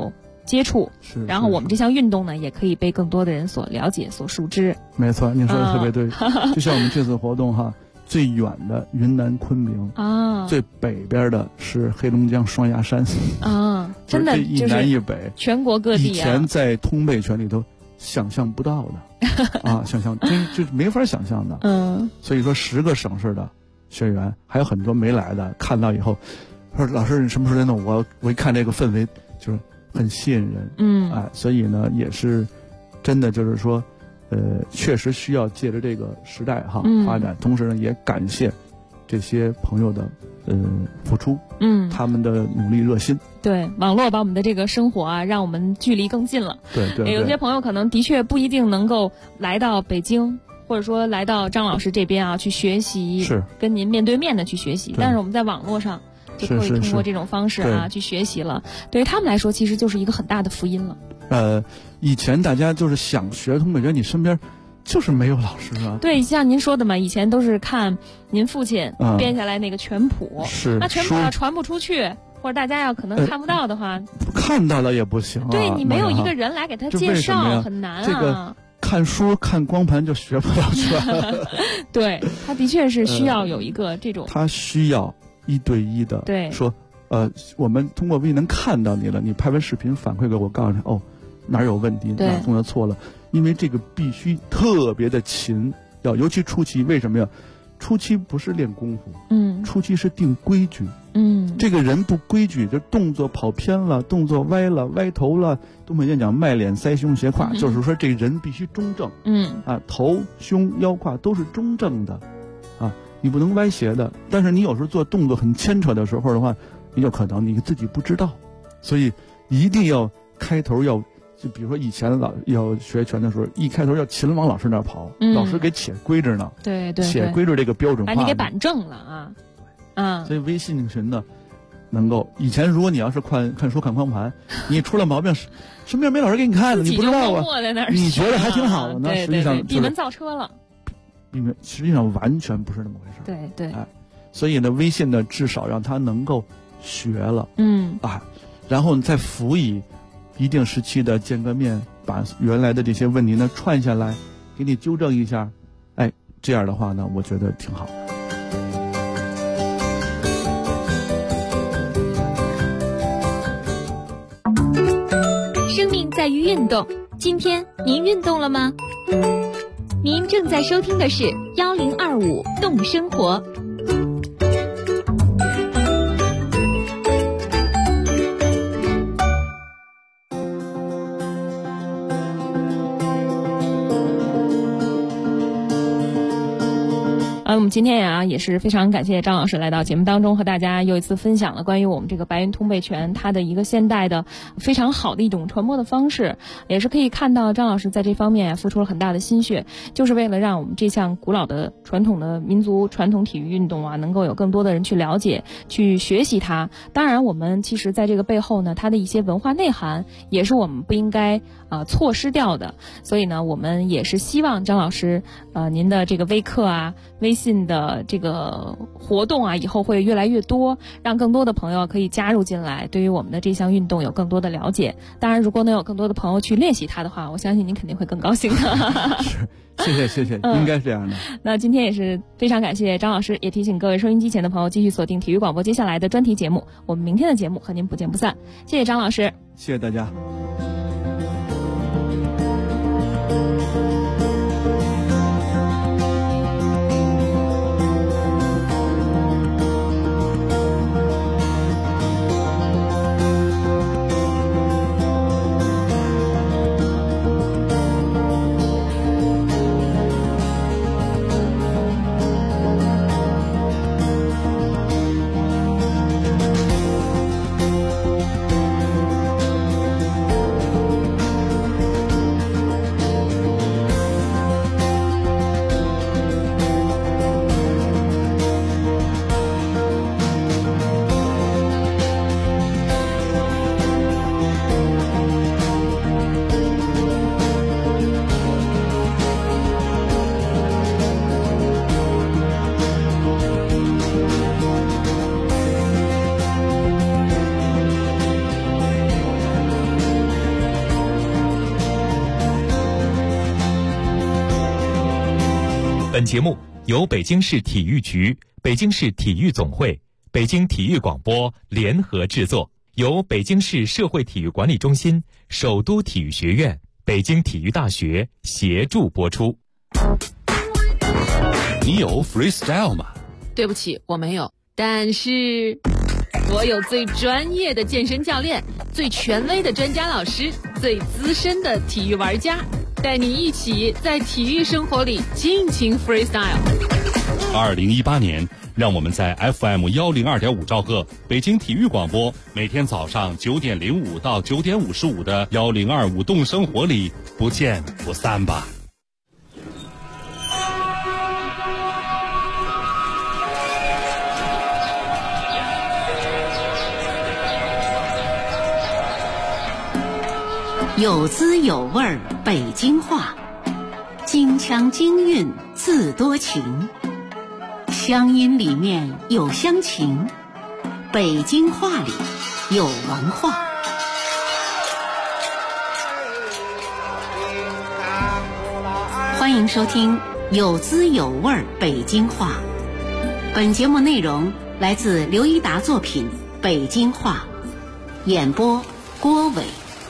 接触，然后我们这项运动呢，也可以被更多的人所了解、所熟知。 没错，你说的特别对。就像我们这次活动哈，最远的云南昆明啊，最北边的是黑龙江双鸭山啊，真的一南一北， 全国各地以前在通背泉里头想象不到的啊，想象真就是没法想象的。所以说10个省市的学员，还有很多没来的，看到以后说老师你什么时候来弄？我一看这个氛围就是很吸引人。所以呢也是真的就是说。确实需要借着这个时代发展，同时呢，也感谢这些朋友的付出，他们的努力热心。 对，网络把我们的这个生活啊，让我们距离更近了。 对， 有些朋友可能的确不一定能够来到北京，或者说来到张老师这边啊去学习， 是跟您面对面的去学习，但是我们在网络上就可以通过这种方式去学习了。对于他们来说，其实就是一个很大的福音了。 以前大家就是想学通背泉，你身边就是没有老师啊。 对，像您说的嘛，以前都是看您父亲编下来那个全谱，那全谱要传不出去，或者大家要可能看不到的话， 看到了也不行啊。 对，你没有一个人来给他介绍，很难啊。 这个看书看光盘就学不了出来。 对，他的确是需要有一个这种， 他需要1对1的， 对， 说我们通过微能看到你了，你拍完视频反馈给我，告诉你哪有问题，哪动作错了，因为这个必须特别的勤，尤其初期。为什么呀？初期不是练功夫，初期是定规矩，这个人不规矩，就动作跑偏了，动作歪了，歪头了，东北人讲迈脸腮胸斜胯，就是说这个人必须中正，头胸腰胯都是中正的，你不能歪斜的。但是你有时候做动作很牵扯的时候的话，你有可能你自己不知道，所以一定要开头就比如说以前要学拳的时候，一开头要勤往老师那儿跑，老师给且规着呢， 对， 且规着这个标准化， 把你给板正了啊。 所以微信群呢，能够以前如果你要是看书看光盘，你出了毛病，身边没老师给你看的，你不知道啊，你觉得还挺好的呢，实际上闭门造车了， 实际上完全不是那么回事。 对， 所以呢，微信呢至少让他能够学了，然后再辅以一定时期的见个面，把原来的这些问题呢串下来，给你纠正一下，这样的话呢，我觉得挺好。 生命在于运动，今天您运动了吗？您正在收听的是1025动生活。 我们今天也是非常感谢张老师来到节目当中，和大家又一次分享了关于我们这个白云通背拳它的一个现代的非常好的一种传播的方式，也是可以看到张老师在这方面付出了很大的心血，就是为了让我们这项古老的传统的民族传统体育运动能够有更多的人去了解去学习它。当然我们其实在这个背后呢，它的一些文化内涵也是我们不应该错失掉的。所以呢，我们也是希望张老师您的这个微课微信的这个活动以后会越来越多，让更多的朋友可以加入进来，对于我们的这项运动有更多的了解。当然如果能有更多的朋友去练习它的话，我相信您肯定会更高兴的。 是，谢谢，应该是这样的。 那今天也是非常感谢张老师，也提醒各位收音机前的朋友继续锁定体育广播接下来的专题节目，我们明天的节目和您不见不散。谢谢张老师， 谢谢大家。 本节目由北京市体育局、北京市体育总会、北京体育广播联合制作，由北京市社会体育管理中心、首都体育学院、北京体育大学协助播出。 你有 freestyle 吗？ 对不起，我没有，但是我有最专业的健身教练，最权威的专家老师，最资深的体育玩家，带你一起在体育生活里尽情 freestyle。 2018年，让我们在 FM 102.5兆赫北京体育广播，每天早上9点05到9点55的1025动生活里不见不散吧。 有滋有味儿北京话，京腔京韵自多情，乡音里面有乡情，北京话里有文化。欢迎收听有滋有味儿北京话。本节目内容来自刘一达作品《北京话》，演播郭伟。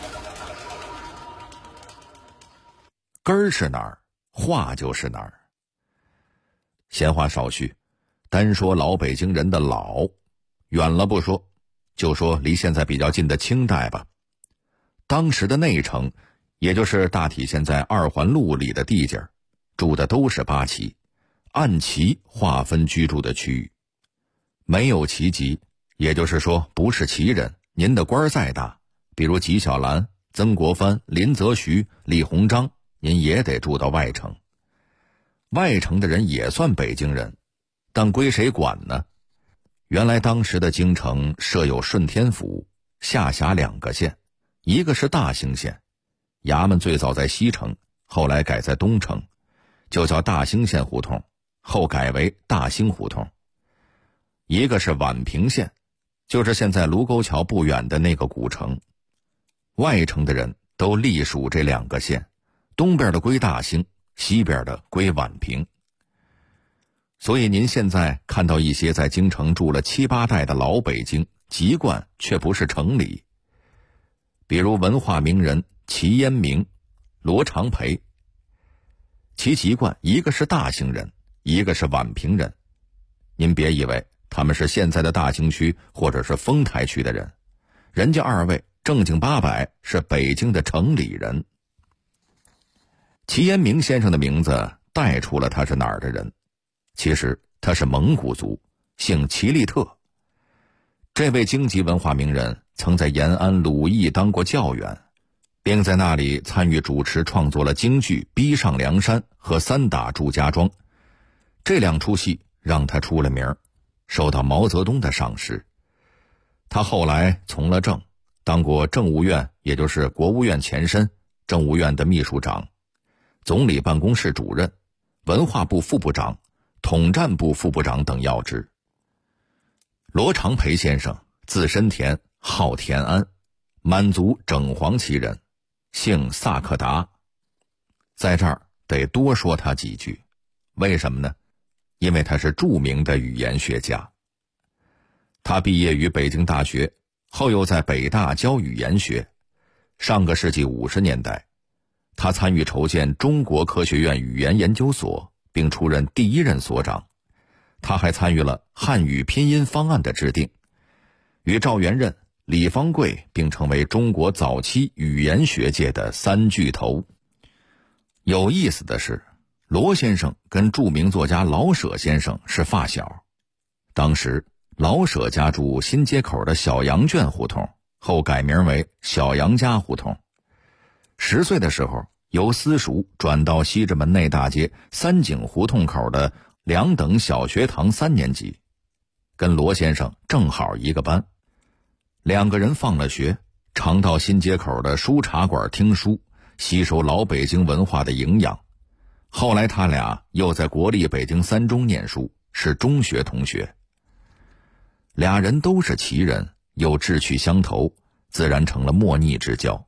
根儿是哪儿，话就是哪儿。闲话少叙，单说老北京人的老，远了不说，就说离现在比较近的清代吧。当时的内城，也就是大体现在2环路里的地界，住的都是八旗，按旗划分居住的区域。没有旗籍，也就是说不是旗人，您的官再大，比如纪晓岚、曾国藩、林则徐、李鸿章，您也得住到外城。外城的人也算北京人，但归谁管呢？原来当时的京城设有顺天府，下辖2个县，一个是大兴县，衙门最早在西城，后来改在东城，就叫大兴县胡同，后改为大兴胡同。一个是宛平县，就是现在卢沟桥不远的那个古城。外城的人都隶属这2个县，东边的归大兴，西边的归宛平。所以您现在看到一些在京城住了7、8代的老北京，籍贯却不是城里。比如文化名人齐烟明、罗长培，其籍贯一个是大兴人，一个是宛平人。您别以为他们是现在的大兴区或者是丰台区的人，人家2位正经八百是北京的城里人。齐烟明先生的名字带出了他是哪儿的人，其实他是蒙古族，姓齐利特。这位京籍文化名人曾在延安鲁艺当过教员，并在那里参与主持创作了京剧《逼上梁山》和《三打祝家庄》，这2出戏让他出了名，受到毛泽东的赏识。他后来从了政，当过政务院，也就是国务院前身政务院的秘书长，总理办公室主任，文化部副部长，统战部副部长等要职。罗长培先生字申田，号田安，满族整黄旗人，姓萨克达。在这儿得多说他几句，为什么呢？因为他是著名的语言学家。他毕业于北京大学，后又在北大教语言学。上个世纪50年代，他参与筹建中国科学院语言研究所，并出任第1任所长。他还参与了汉语拼音方案的制定，与赵元任、李方贵并成为中国早期语言学界的3巨头。有意思的是，罗先生跟著名作家老舍先生是发小。当时老舍家住新街口的小杨圈胡同，后改名为小杨家胡同。10岁的时候，由私塾转到西直门内大街三井胡同口的2等小学堂3年级，跟罗先生正好一个班。2个人放了学，常到新街口的书茶馆听书，吸收老北京文化的营养。后来他俩又在国立北京3中念书，是中学同学。俩人都是旗人，又志趣相投，自然成了莫逆之交。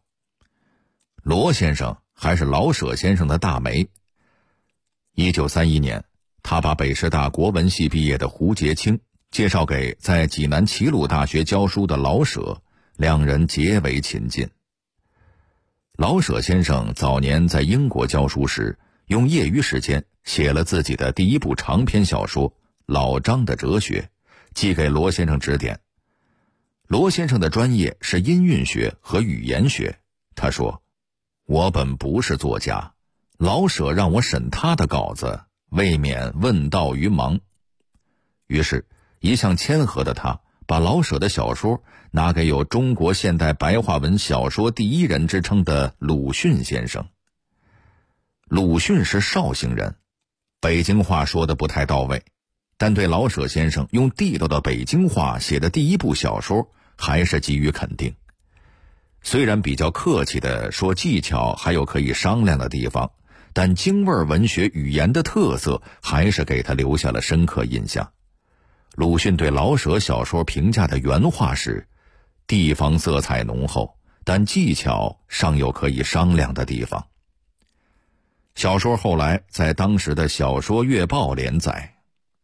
罗先生还是老舍先生的大媒。1931年， 他把北师大国文系毕业的胡洁清介绍给在济南齐鲁大学教书的老舍，两人结为亲近。老舍先生早年在英国教书时，用业余时间写了自己的第一部长篇小说《老张的哲学》，寄给罗先生指点。罗先生的专业是音韵学和语言学，他说：“我本不是作家，老舍让我审他的稿子，未免问道于盲。”于是一向谦和的他把老舍的小说拿给有中国现代白话文小说第一人之称的鲁迅先生。鲁迅是绍兴人，北京话说得不太到位，但对老舍先生用地道的北京话写的第一部小说还是给予肯定。虽然比较客气地说技巧还有可以商量的地方，但京味文学语言的特色还是给他留下了深刻印象。鲁迅对老舍小说评价的原话是：地方色彩浓厚，但技巧尚有可以商量的地方。小说后来在当时的小说月报连载。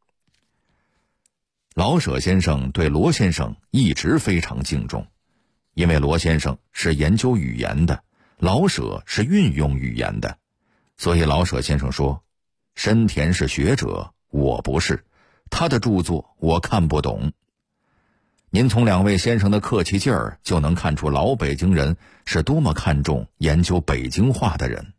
老舍先生对罗先生一直非常敬重，因为罗先生是研究语言的，老舍是运用语言的，所以老舍先生说：深田是学者，我不是，他的著作我看不懂。您从两位先生的客气劲儿就能看出老北京人是多么看重研究北京话的人。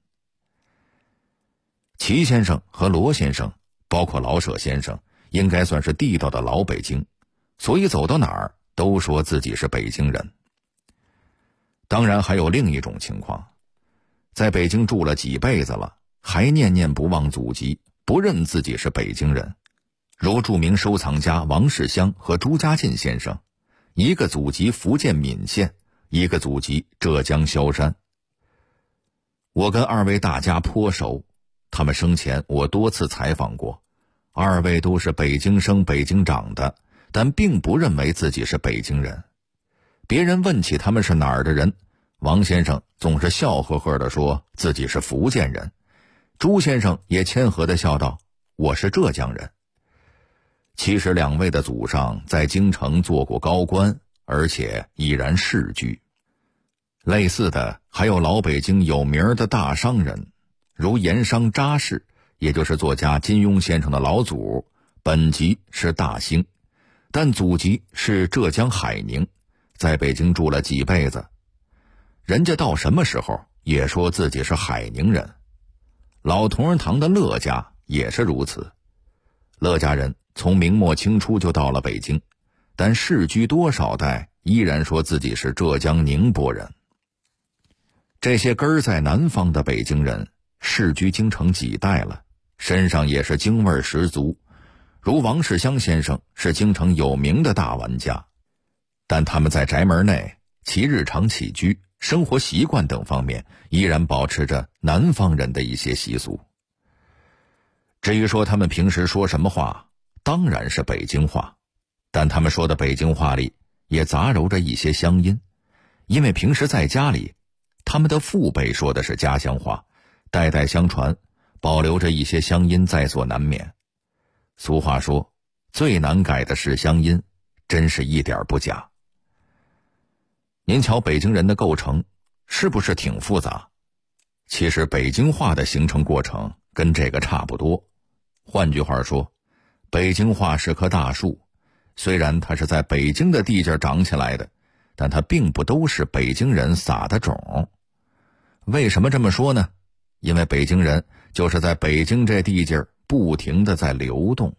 齐先生和罗先生，包括老舍先生，应该算是地道的老北京，所以走到哪儿都说自己是北京人。当然还有另一种情况，在北京住了几辈子了，还念念不忘祖籍，不认自己是北京人，如著名收藏家王世襄和朱家进先生，一个祖籍福建闽县，一个祖籍浙江萧山。我跟二位大家颇熟，他们生前我多次采访过，二位都是北京生北京长的，但并不认为自己是北京人。别人问起他们是哪儿的人，王先生总是笑呵呵地说自己是福建人，朱先生也谦和地笑道：我是浙江人。其实两位的祖上在京城做过高官，而且已然世居。类似的还有老北京有名的大商人，如盐商查氏，也就是作家金庸先生的老祖，本籍是大兴，但祖籍是浙江海宁，在北京住了几辈子。人家到什么时候也说自己是海宁人。老同仁堂的乐家也是如此，乐家人从明末清初就到了北京，但世居多少代依然说自己是浙江宁波人。这些根儿在南方的北京人世居京城几代了，身上也是京味十足，如王世襄先生是京城有名的大玩家，但他们在宅门内其日常起居、生活习惯等方面依然保持着南方人的一些习俗。至于说他们平时说什么话，当然是北京话，但他们说的北京话里也杂糅着一些乡音，因为平时在家里他们的父辈说的是家乡话，代代相传，保留着一些乡音在所难免。俗话说，最难改的是乡音，真是一点不假。您瞧北京人的构成是不是挺复杂？其实北京话的形成过程跟这个差不多。换句话说，北京话是棵大树，虽然它是在北京的地界长起来的，但它并不都是北京人撒的种。为什么这么说呢？因为北京人就是在北京这地界不停地在流动。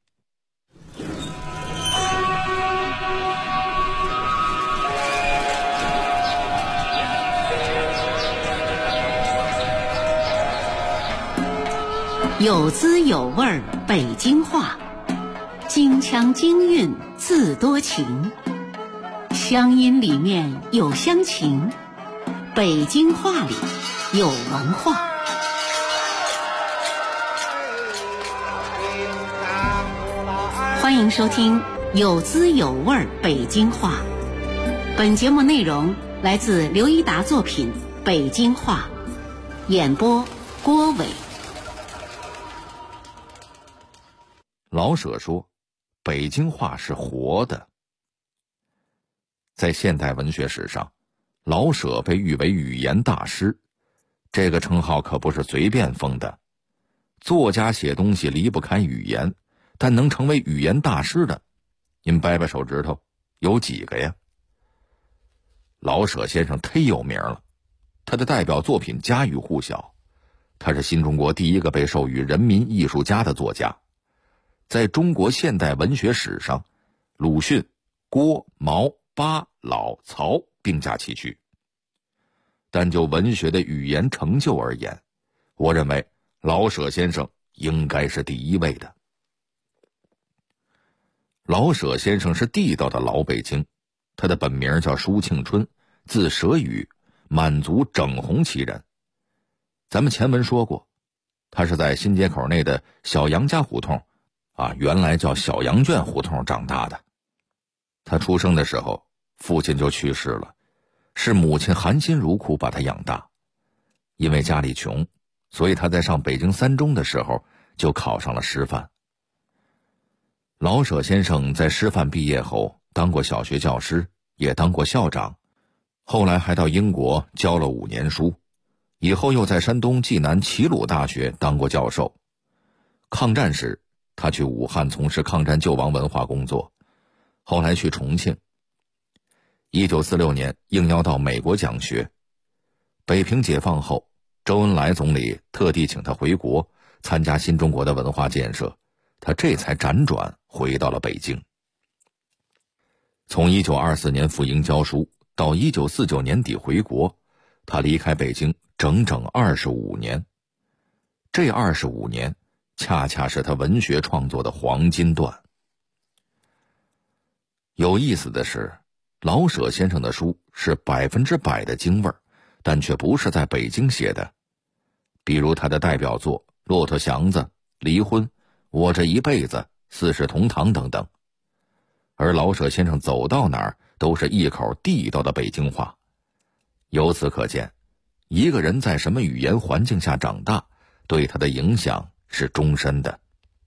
有滋有味北京话，京腔京韵自多情，乡音里面有乡情，北京话里有文化。欢迎收听有滋有味北京话。本节目内容来自刘一达作品《北京话》，演播郭伟。 老舍说，北京话是活的。在现代文学史上，老舍被誉为语言大师，这个称号可不是随便封的。作家写东西离不开语言，但能成为语言大师的，您掰掰手指头，有几个呀？老舍先生忒有名了，他的代表作品家喻户晓，他是新中国第一个被授予人民艺术家的作家。在中国现代文学史上，鲁迅、郭、毛、巴、老、曹并驾齐驱。但就文学的语言成就而言，我认为老舍先生应该是第一位的。老舍先生是地道的老北京，他的本名叫舒庆春，字舍宇，满族整红旗人。咱们前文说过，他是在新街口内的小杨家胡同原来叫小杨圈胡同长大的。他出生的时候，父亲就去世了，是母亲含辛茹苦把他养大。因为家里穷，所以他在上北京三中的时候就考上了师范。老舍先生在师范毕业后当过小学教师，也当过校长，后来还到英国教了5年书，以后又在山东济南齐鲁大学当过教授。抗战时，他去武汉从事抗战救亡文化工作，后来去重庆。1946年应邀到美国讲学。北平解放后，周恩来总理特地请他回国参加新中国的文化建设，他这才辗转回到了北京。从1924年赴英教书到1949年底回国，他离开北京整整25年。这25年恰恰是他文学创作的黄金段。有意思的是，老舍先生的书是100%的京味儿，但却不是在北京写的。比如他的代表作《骆驼祥子》《离婚》《我这一辈子》《四世同堂》等等。而老舍先生走到哪儿都是一口地道的北京话。由此可见，一个人在什么语言环境下长大，对他的影响是终身的。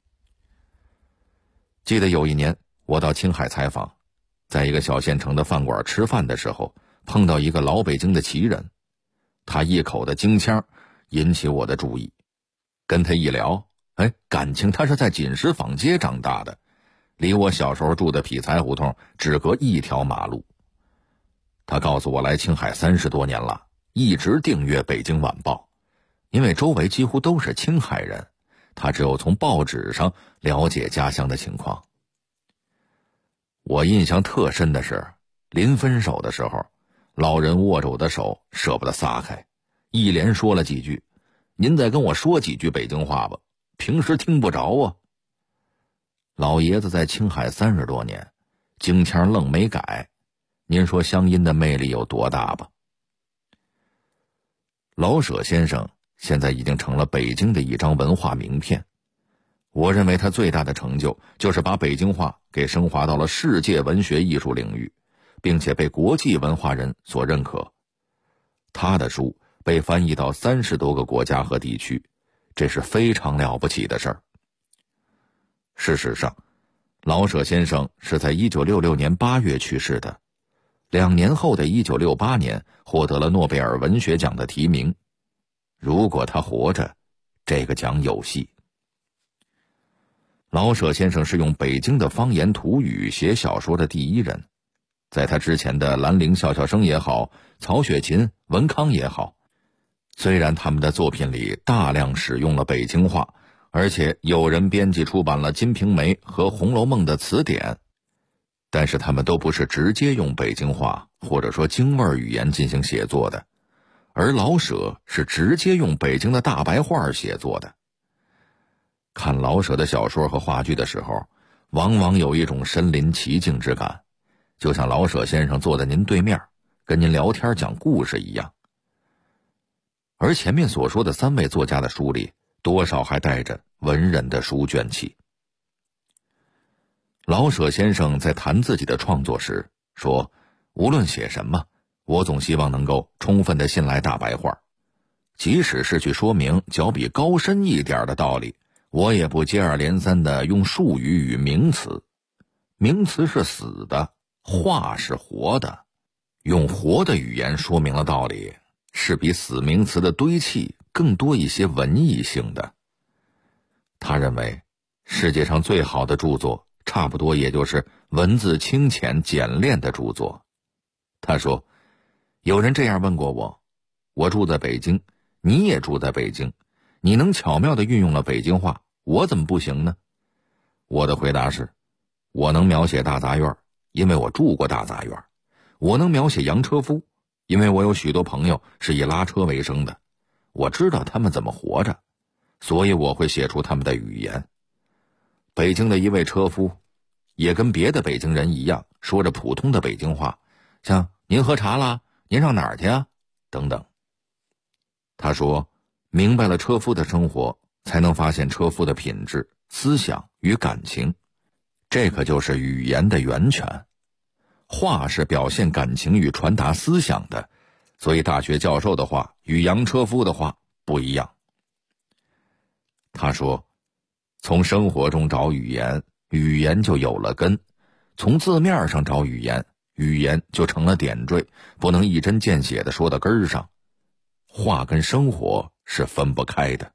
记得有一年我到青海采访，在一个小县城的饭馆吃饭的时候，碰到一个老北京的旗人，他一口的京腔引起我的注意。跟他一聊，感情他是在锦石坊街长大的，离我小时候住的匹才胡同只隔一条马路。他告诉我来青海30多年了，一直订阅《北京晚报》，因为周围几乎都是青海人，他只有从报纸上了解家乡的情况。我印象特深的是，临分手的时候，老人握着我的手舍不得撒开，一连说了几句：“您再跟我说几句北京话吧，平时听不着啊。”老爷子在青海30多年，京腔愣没改，您说乡音的魅力有多大吧？老舍先生现在已经成了北京的一张文化名片。我认为他最大的成就就是把北京话给升华到了世界文学艺术领域，并且被国际文化人所认可。他的书被翻译到30多个国家和地区，这是非常了不起的事儿。事实上，老舍先生是在1966年8月去世的，2年后的1968年获得了诺贝尔文学奖的提名。如果他活着，这个奖有戏。老舍先生是用北京的方言土语写小说的第一人，在他之前的兰陵笑笑生也好，曹雪芹、文康也好，虽然他们的作品里大量使用了北京话，而且有人编辑出版了《金瓶梅》和《红楼梦》的词典，但是他们都不是直接用北京话或者说京味语言进行写作的，而老舍是直接用北京的大白话写作的。看老舍的小说和话剧的时候，往往有一种身临其境之感，就像老舍先生坐在您对面，跟您聊天讲故事一样。而前面所说的3位作家的书里，多少还带着文人的书卷气。老舍先生在谈自己的创作时说，无论写什么，我总希望能够充分地信赖大白话，即使是去说明较比高深一点的道理， 我也不接二连三地用术语与名词，名词是死的，话是活的，用活的语言说明了道理，是比死名词的堆砌更多一些文艺性的。他认为世界上最好的著作差不多也就是文字清浅简练的著作。他说，有人这样问过我，我住在北京，你也住在北京，你能巧妙地运用了北京话，我怎么不行呢？我的回答是，我能描写大杂院，因为我住过大杂院；我能描写洋车夫，因为我有许多朋友是以拉车为生的，我知道他们怎么活着，所以我会写出他们的语言。北京的一位车夫也跟别的北京人一样，说着普通的北京话，像您喝茶啦，您上哪儿去啊等等。他说，明白了车夫的生活，才能发现车夫的品质、思想与感情，这可就是语言的源泉。话是表现感情与传达思想的，所以大学教授的话与洋车夫的话不一样。他说，从生活中找语言，语言就有了根；从字面上找语言，语言就成了点缀，不能一针见血地说到根儿上。话跟生活是分不开的。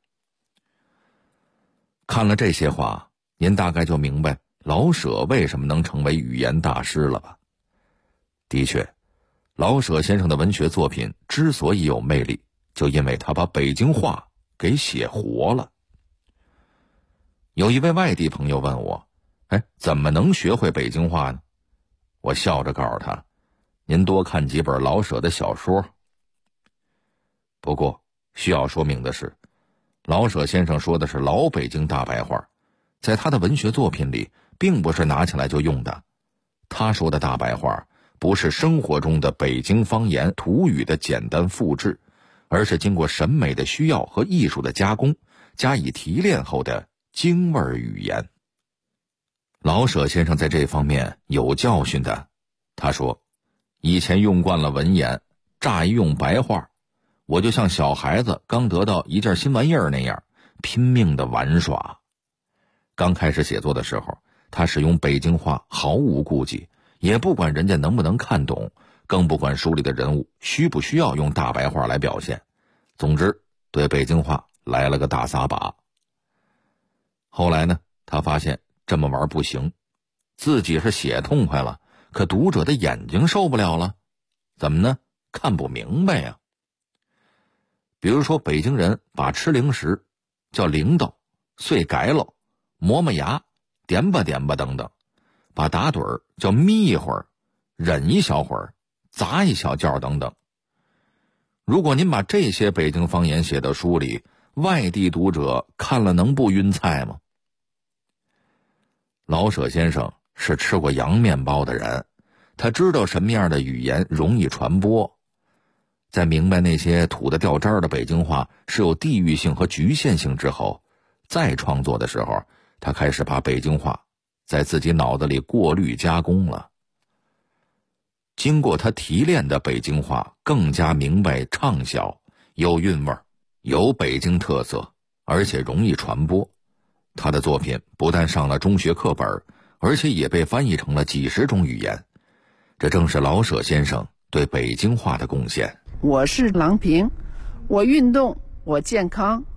看了这些话，您大概就明白老舍为什么能成为语言大师了吧？的确，老舍先生的文学作品之所以有魅力，就因为他把北京话给写活了。有一位外地朋友问我，怎么能学会北京话呢？我笑着告诉他，您多看几本老舍的小说。不过需要说明的是，老舍先生说的是老北京大白话，在他的文学作品里并不是拿起来就用的。他说的大白话不是生活中的北京方言土语的简单复制，而是经过审美的需要和艺术的加工，加以提炼后的京味语言。老舍先生在这方面有教训的。他说，以前用惯了文言，乍一用白话，我就像小孩子刚得到一件新玩意儿那样，拼命的玩耍。刚开始写作的时候，他使用北京话毫无顾忌，也不管人家能不能看懂，更不管书里的人物需不需要用大白话来表现。总之，对北京话来了个大撒把。后来呢，他发现这么玩不行，自己是写痛快了，可读者的眼睛受不了了。怎么呢？看不明白呀。比如说，北京人把吃零食叫零豆、碎改喽、磨磨牙、点吧点吧等等，把打盹儿叫眯一会儿、忍一小会儿、砸一小觉等等。如果您把这些北京方言写到书里，外地读者看了能不晕菜吗？老舍先生是吃过洋面包的人，他知道什么样的语言容易传播。在明白那些土得掉渣的北京话是有地域性和局限性之后，再创作的时候，他开始把北京话在自己脑子里过滤加工了。经过他提炼的北京话更加明白畅销，有韵味，有北京特色，而且容易传播。他的作品不但上了中学课本，而且也被翻译成了几十种语言。这正是老舍先生对北京话的贡献。 我是郎平，我运动，我健康，